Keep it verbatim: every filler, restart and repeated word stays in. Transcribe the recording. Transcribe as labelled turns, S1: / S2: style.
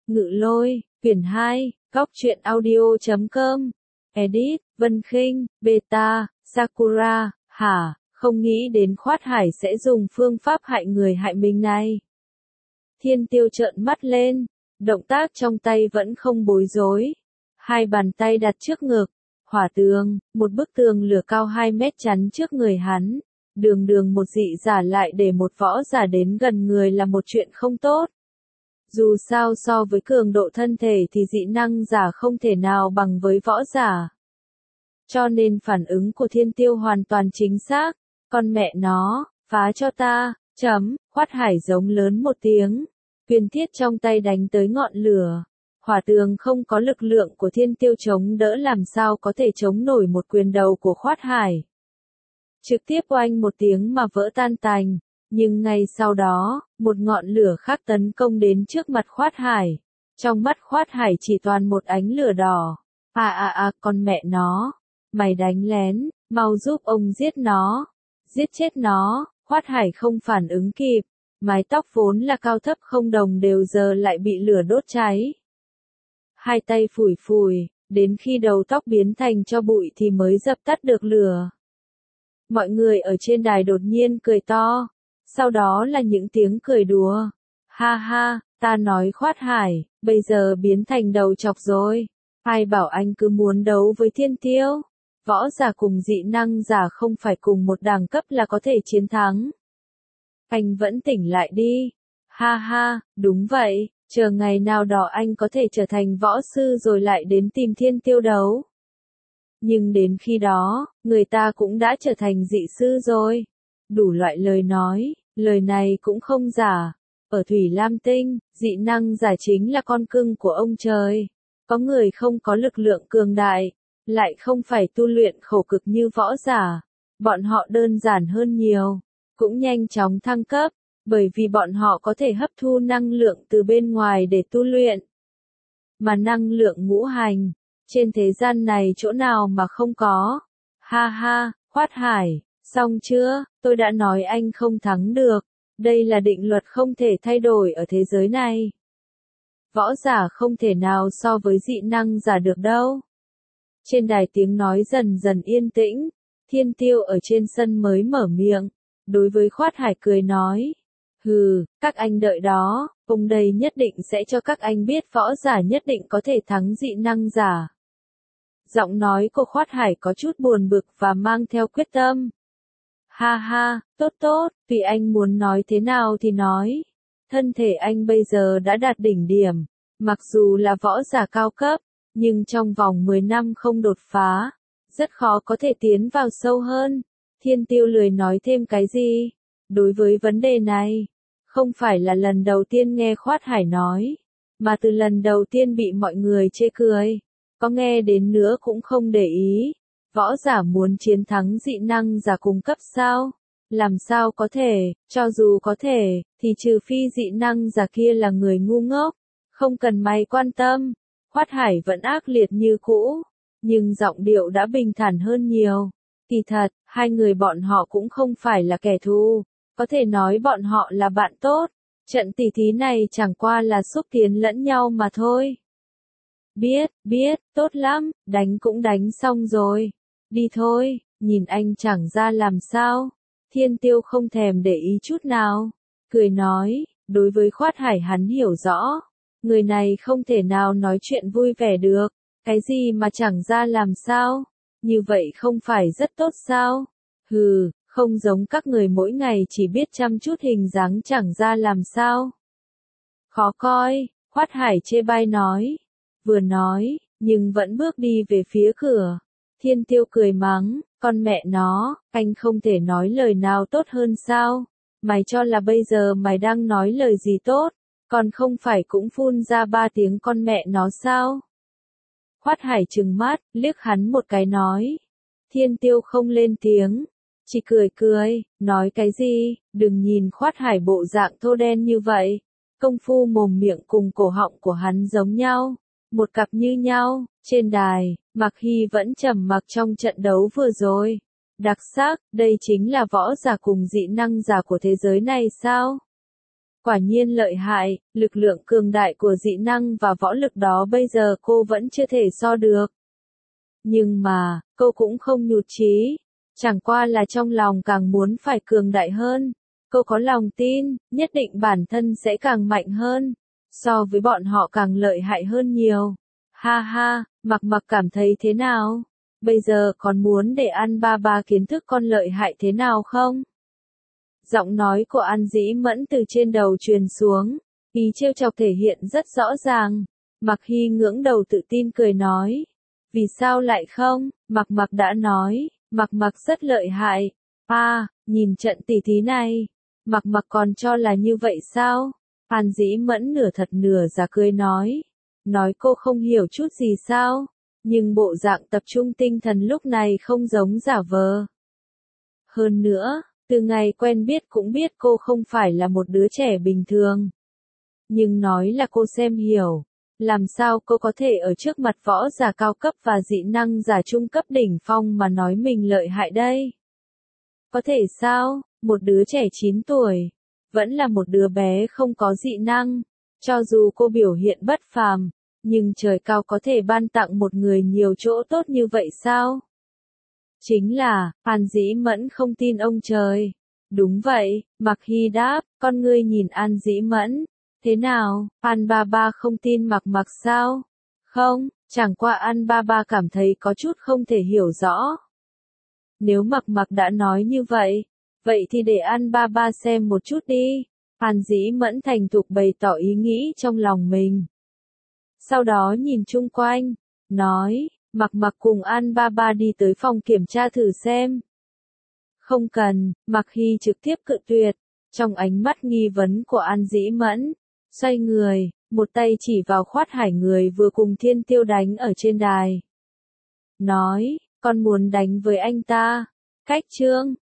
S1: Ngự Lôi, quyển hai, góc truyện audio chấm com. Edit, Vân Khinh, Beta, Sakura, hả, không nghĩ đến Khoát Hải sẽ dùng phương pháp hại người hại mình này. Thiên Tiêu trợn mắt lên, động tác trong tay vẫn không bối rối. Hai bàn tay đặt trước ngực, hỏa tường, một bức tường lửa cao hai mét chắn trước người hắn. Đường đường một dị giả lại để một võ giả đến gần người là một chuyện không tốt. Dù sao so với cường độ thân thể thì dị năng giả không thể nào bằng với võ giả. Cho nên phản ứng của Thiên Tiêu hoàn toàn chính xác. Con mẹ nó, phá cho ta, chấm, Khoát Hải giống lớn một tiếng. Quyền thiết trong tay đánh tới ngọn lửa. Hỏa tường không có lực lượng của Thiên Tiêu chống đỡ làm sao có thể chống nổi một quyền đầu của Khoát Hải. Trực tiếp oanh một tiếng mà vỡ tan tành. Nhưng ngay sau đó, một ngọn lửa khác tấn công đến trước mặt Khoát Hải. Trong mắt Khoát Hải chỉ toàn một ánh lửa đỏ. À à à, con mẹ nó. Mày đánh lén, mau giúp ông giết nó. Giết chết nó, Khoát Hải không phản ứng kịp. Mái tóc vốn là cao thấp không đồng đều giờ lại bị lửa đốt cháy. Hai tay phủi phủi, đến khi đầu tóc biến thành tro bụi thì mới dập tắt được lửa. Mọi người ở trên đài đột nhiên cười to. Sau đó là những tiếng cười đùa. Ha ha, ta nói Khoát Hải, bây giờ biến thành đầu chọc rồi. Ai bảo anh cứ muốn đấu với Thiên Tiêu? Võ giả cùng dị năng giả không phải cùng một đẳng cấp là có thể chiến thắng. Anh vẫn tỉnh lại đi. Ha ha, đúng vậy, chờ ngày nào đó anh có thể trở thành võ sư rồi lại đến tìm Thiên Tiêu đấu. Nhưng đến khi đó, người ta cũng đã trở thành dị sư rồi. Đủ loại lời nói, lời này cũng không giả. Ở Thủy Lam Tinh, dị năng giả chính là con cưng của ông trời. Có người không có lực lượng cường đại, lại không phải tu luyện khổ cực như võ giả. Bọn họ đơn giản hơn nhiều, cũng nhanh chóng thăng cấp, bởi vì bọn họ có thể hấp thu năng lượng từ bên ngoài để tu luyện. Mà năng lượng ngũ hành, trên thế gian này chỗ nào mà không có. Ha ha, Khoát Hải, xong chưa, tôi đã nói anh không thắng được. Đây là định luật không thể thay đổi ở thế giới này. Võ giả không thể nào so với dị năng giả được đâu. Trên đài tiếng nói dần dần yên tĩnh. Thiên Tiêu ở trên sân mới mở miệng. Đối với Khoát Hải cười nói. Hừ, các anh đợi đó, ông đây nhất định sẽ cho các anh biết võ giả nhất định có thể thắng dị năng giả. Giọng nói của Khoát Hải có chút buồn bực và mang theo quyết tâm. Ha ha, tốt tốt, vì anh muốn nói thế nào thì nói. Thân thể anh bây giờ đã đạt đỉnh điểm, mặc dù là võ giả cao cấp, nhưng trong vòng mười năm không đột phá, rất khó có thể tiến vào sâu hơn. Thiên Tiêu lười nói thêm cái gì. Đối với vấn đề này, không phải là lần đầu tiên nghe Khoát Hải nói, mà từ lần đầu tiên bị mọi người chê cười, có nghe đến nữa cũng không để ý. Võ giả muốn chiến thắng dị năng giả cùng cấp sao? Làm sao có thể, cho dù có thể, thì trừ phi dị năng giả kia là người ngu ngốc, không cần mày quan tâm. Khoát Hải vẫn ác liệt như cũ, nhưng giọng điệu đã bình thản hơn nhiều. Kỳ thật, hai người bọn họ cũng không phải là kẻ thù, có thể nói bọn họ là bạn tốt. Trận tỉ thí này chẳng qua là xúc tiến lẫn nhau mà thôi. Biết, biết, tốt lắm, đánh cũng đánh xong rồi. Đi thôi, nhìn anh chẳng ra làm sao. Thiên Tiêu không thèm để ý chút nào. Cười nói, đối với Khoát Hải hắn hiểu rõ. Người này không thể nào nói chuyện vui vẻ được. Cái gì mà chẳng ra làm sao? Như vậy không phải rất tốt sao? Hừ, không giống các người mỗi ngày chỉ biết chăm chút hình dáng chẳng ra làm sao. Khó coi, Khoát Hải chê bai nói. Vừa nói, nhưng vẫn bước đi về phía cửa. Thiên Tiêu cười mắng, con mẹ nó, anh không thể nói lời nào tốt hơn sao? Mày cho là bây giờ mày đang nói lời gì tốt, còn không phải cũng phun ra ba tiếng con mẹ nó sao? Khoát Hải trừng mắt, liếc hắn một cái nói. Thiên Tiêu không lên tiếng, chỉ cười cười, nói cái gì, đừng nhìn Khoát Hải bộ dạng thô đen như vậy. Công phu mồm miệng cùng cổ họng của hắn giống nhau, một cặp như nhau. Trên đài, Mạc Hy vẫn trầm mặc trong trận đấu vừa rồi. Đặc sắc, đây chính là võ giả cùng dị năng giả của thế giới này sao? Quả nhiên lợi hại, lực lượng cường đại của dị năng và võ lực đó bây giờ cô vẫn chưa thể so được. Nhưng mà, cô cũng không nhụt chí, chẳng qua là trong lòng càng muốn phải cường đại hơn. Cô có lòng tin, nhất định bản thân sẽ càng mạnh hơn, so với bọn họ càng lợi hại hơn nhiều. Ha ha, Mặc Mặc cảm thấy thế nào? Bây giờ còn muốn để An Ba Ba kiến thức con lợi hại thế nào không? Giọng nói của An Dĩ Mẫn từ trên đầu truyền xuống, ý trêu chọc thể hiện rất rõ ràng. Mặc Hy ngưỡng đầu tự tin cười nói, vì sao lại không? Mặc Mặc đã nói, Mặc Mặc rất lợi hại. À, nhìn trận tỉ thí này, Mặc Mặc còn cho là như vậy sao? An Dĩ Mẫn nửa thật nửa giả cười nói, nói cô không hiểu chút gì sao? Nhưng bộ dạng tập trung tinh thần lúc này không giống giả vờ. Hơn nữa, từ ngày quen biết cũng biết cô không phải là một đứa trẻ bình thường. Nhưng nói là cô xem hiểu, làm sao cô có thể ở trước mặt võ giả cao cấp và dị năng giả trung cấp đỉnh phong mà nói mình lợi hại đây? Có thể sao, một đứa trẻ chín tuổi, vẫn là một đứa bé không có dị năng, cho dù cô biểu hiện bất phàm, nhưng trời cao có thể ban tặng một người nhiều chỗ tốt như vậy sao? Chính là, An Dĩ Mẫn không tin ông trời. Đúng vậy, Mặc Hy đáp, con ngươi nhìn An Dĩ Mẫn. Thế nào, An Ba Ba không tin Mặc Mặc sao? Không, chẳng qua An Ba Ba cảm thấy có chút không thể hiểu rõ. Nếu Mặc Mặc đã nói như vậy, vậy thì để An Ba Ba xem một chút đi. An Dĩ Mẫn thành thục bày tỏ ý nghĩ trong lòng mình. Sau đó nhìn chung quanh, nói, Mặc Mặc cùng An Ba Ba đi tới phòng kiểm tra thử xem. Không cần, Mặc Hy trực tiếp cự tuyệt, trong ánh mắt nghi vấn của An Dĩ Mẫn, xoay người, một tay chỉ vào Khoát Hải người vừa cùng Thiên Tiêu đánh ở trên đài. Nói, con muốn đánh với anh ta, cách trương,